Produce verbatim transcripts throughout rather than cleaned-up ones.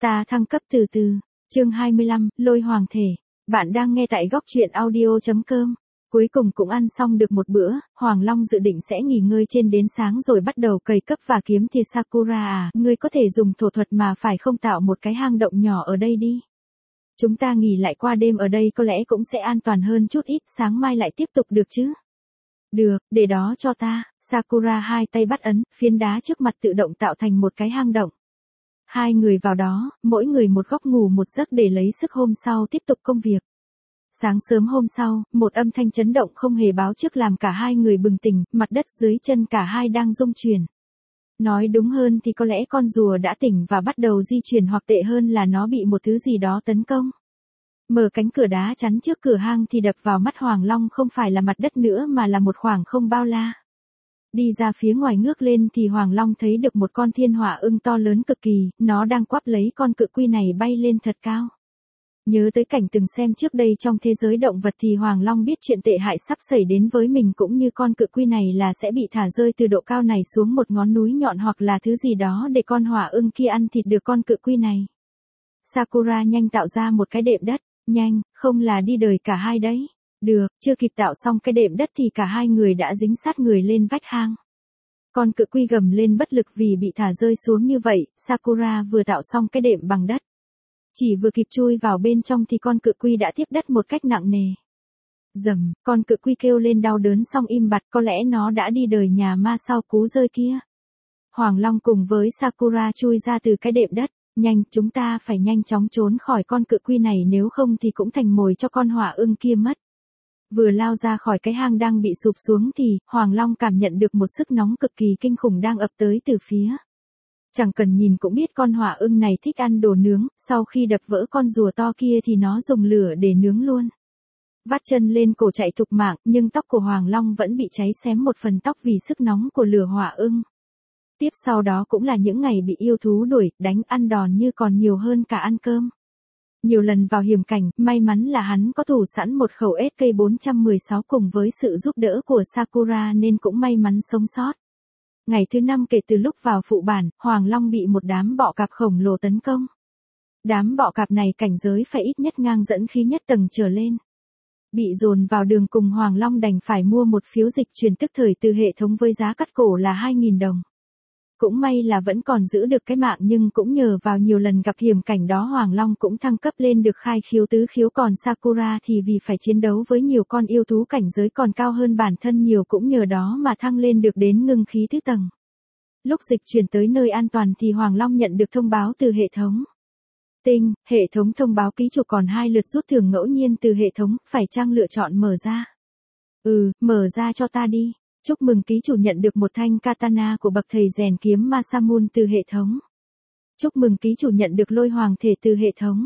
Ta thăng cấp từ từ. Chương hai mươi lăm, Lôi Hoàng Thể. Bạn đang nghe tại góc truyện audio chấm com. Cuối cùng cũng ăn xong được một bữa, Hoàng Long dự định sẽ nghỉ ngơi trên đến sáng rồi bắt đầu cày cấp và kiếm thì Sakura à, ngươi có thể dùng thổ thuật mà phải không tạo một cái hang động nhỏ ở đây đi. Chúng ta nghỉ lại qua đêm ở đây có lẽ cũng sẽ an toàn hơn chút ít, sáng mai lại tiếp tục được chứ. Được, để đó cho ta. Sakura hai tay bắt ấn, phiến đá trước mặt tự động tạo thành một cái hang động. Hai người vào đó, mỗi người một góc ngủ một giấc để lấy sức hôm sau tiếp tục công việc. Sáng sớm hôm sau, một âm thanh chấn động không hề báo trước làm cả hai người bừng tỉnh, mặt đất dưới chân cả hai đang rung chuyển. Nói đúng hơn thì có lẽ con rùa đã tỉnh và bắt đầu di chuyển, hoặc tệ hơn là nó bị một thứ gì đó tấn công. Mở cánh cửa đá chắn trước cửa hang thì đập vào mắt Hoàng Long không phải là mặt đất nữa mà là một khoảng không bao la. Đi ra phía ngoài ngước lên thì Hoàng Long thấy được một con thiên hỏa ưng to lớn cực kỳ, nó đang quắp lấy con cự quy này bay lên thật cao. Nhớ tới cảnh từng xem trước đây trong thế giới động vật thì Hoàng Long biết chuyện tệ hại sắp xảy đến với mình cũng như con cự quy này là sẽ bị thả rơi từ độ cao này xuống một ngọn núi nhọn hoặc là thứ gì đó để con hỏa ưng kia ăn thịt được con cự quy này. Sakura nhanh tạo ra một cái đệm đất, nhanh, không là đi đời cả hai đấy. Được, chưa kịp tạo xong cái đệm đất thì cả hai người đã dính sát người lên vách hang. Con cự quy gầm lên bất lực vì bị thả rơi xuống như vậy, Sakura vừa tạo xong cái đệm bằng đất. Chỉ vừa kịp chui vào bên trong thì con cự quy đã tiếp đất một cách nặng nề. Dầm, con cự quy kêu lên đau đớn xong im bặt, có lẽ nó đã đi đời nhà ma sau cú rơi kia. Hoàng Long cùng với Sakura chui ra từ cái đệm đất. Nhanh, chúng ta phải nhanh chóng trốn khỏi con cự quy này nếu không thì cũng thành mồi cho con hỏa ưng kia mất. Vừa lao ra khỏi cái hang đang bị sụp xuống thì, Hoàng Long cảm nhận được một sức nóng cực kỳ kinh khủng đang ập tới từ phía. Chẳng cần nhìn cũng biết con hỏa ưng này thích ăn đồ nướng, sau khi đập vỡ con rùa to kia thì nó dùng lửa để nướng luôn. Vắt chân lên cổ chạy thục mạng, nhưng tóc của Hoàng Long vẫn bị cháy xém một phần tóc vì sức nóng của lửa hỏa ưng. Tiếp sau đó cũng là những ngày bị yêu thú đuổi, đánh ăn đòn như còn nhiều hơn cả ăn cơm. Nhiều lần vào hiểm cảnh, may mắn là hắn có thủ sẵn một khẩu ét ca bốn một sáu cùng với sự giúp đỡ của Sakura nên cũng may mắn sống sót. Ngày thứ năm kể từ lúc vào phụ bản, Hoàng Long bị một đám bọ cạp khổng lồ tấn công. Đám bọ cạp này cảnh giới phải ít nhất ngang dẫn khí nhất tầng trở lên. Bị dồn vào đường cùng Hoàng Long đành phải mua một phiếu dịch chuyển tức thời từ hệ thống với giá cắt cổ là hai nghìn đồng. Cũng may là vẫn còn giữ được cái mạng nhưng cũng nhờ vào nhiều lần gặp hiểm cảnh đó Hoàng Long cũng thăng cấp lên được khai khiếu tứ khiếu, còn Sakura thì vì phải chiến đấu với nhiều con yêu thú cảnh giới còn cao hơn bản thân nhiều cũng nhờ đó mà thăng lên được đến ngưng khí thứ tầng. Lúc dịch chuyển tới nơi an toàn thì Hoàng Long nhận được thông báo từ hệ thống. Tinh, hệ thống thông báo ký chủ còn hai lượt rút thưởng ngẫu nhiên từ hệ thống, phải chăng lựa chọn mở ra? Ừ, mở ra cho ta đi. Chúc mừng ký chủ nhận được một thanh katana của bậc thầy rèn kiếm Masamune từ hệ thống. Chúc mừng ký chủ nhận được lôi hoàng thể từ hệ thống.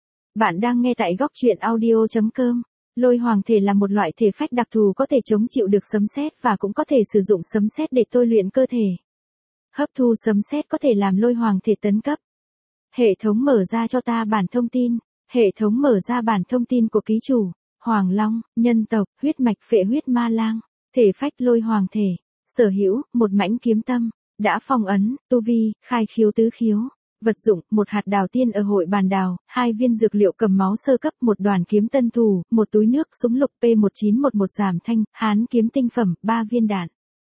Bạn đang nghe tại góc truyện audio chấm com. Lôi hoàng thể là một loại thể phách đặc thù có thể chống chịu được sấm sét và cũng có thể sử dụng sấm sét để tôi luyện cơ thể. Hấp thu sấm sét có thể làm lôi hoàng thể tấn cấp. Hệ thống mở ra cho ta bản thông tin. Hệ thống mở ra bản thông tin của ký chủ. Hoàng Long, nhân tộc, huyết mạch phệ huyết ma lang. Thể phách lôi hoàng thể, sở hữu, một mãnh kiếm tâm, đã phong ấn, tu vi, khai khiếu tứ khiếu, vật dụng, một hạt đào tiên ở hội bàn đào, hai viên dược liệu cầm máu sơ cấp, một đoàn kiếm tân thủ, một túi nước, súng lục P một chín một một giảm thanh, hán kiếm tinh phẩm, ba viên đạn.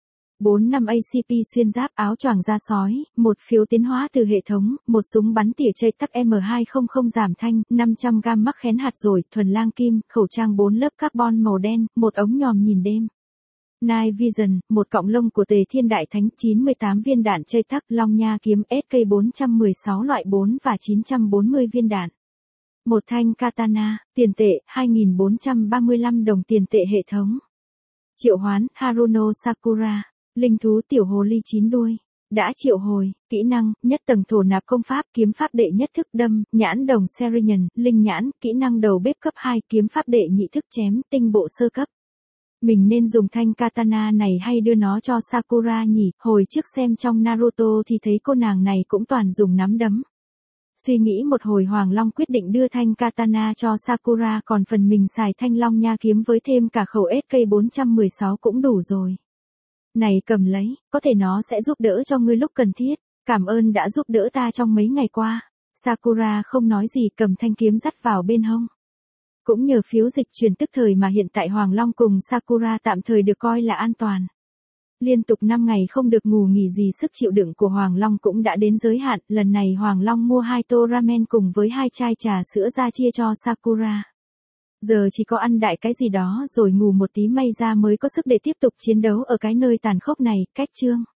bốn năm a xê pê xuyên giáp áo choàng da sói, một phiếu tiến hóa từ hệ thống, một súng bắn tỉa chây tắc M hai không không giảm thanh, năm trăm gam mắc khén hạt dồi, thuần lang kim, khẩu trang bốn lớp carbon màu đen, một ống nhòm nhìn đêm. Night Vision, một cọng lông của Tề Thiên Đại Thánh, chín mươi tám viên đạn chây tắc long nha kiếm ét ca bốn một sáu loại bốn và chín trăm bốn mươi viên đạn. Một thanh katana, tiền tệ, hai nghìn bốn trăm ba mươi lăm đồng tiền tệ hệ thống. Triệu hoán, Haruno Sakura, linh thú tiểu hồ ly chín đuôi. Đã triệu hồi, kỹ năng, nhất tầng thổ nạp công pháp, kiếm pháp đệ nhất thức đâm, nhãn đồng Serian, linh nhãn, kỹ năng đầu bếp cấp hai, kiếm pháp đệ nhị thức chém, tinh bộ sơ cấp. Mình nên dùng thanh katana này hay đưa nó cho Sakura nhỉ? Hồi trước xem trong Naruto thì thấy cô nàng này cũng toàn dùng nắm đấm. Suy nghĩ một hồi Hoàng Long quyết định đưa thanh katana cho Sakura, còn phần mình xài thanh long nha kiếm với thêm cả khẩu ét ca bốn một sáu cũng đủ rồi. Này cầm lấy, có thể nó sẽ giúp đỡ cho ngươi lúc cần thiết. Cảm ơn đã giúp đỡ ta trong mấy ngày qua. Sakura không nói gì, cầm thanh kiếm dắt vào bên hông. Cũng nhờ phiếu dịch chuyển tức thời mà hiện tại Hoàng Long cùng Sakura tạm thời được coi là an toàn. Liên tục năm ngày không được ngủ nghỉ gì, sức chịu đựng của Hoàng Long cũng đã đến giới hạn, lần này Hoàng Long mua hai tô ramen cùng với hai chai trà sữa ra chia cho Sakura. Giờ chỉ có ăn đại cái gì đó rồi ngủ một tí may ra mới có sức để tiếp tục chiến đấu ở cái nơi tàn khốc này. Cách chương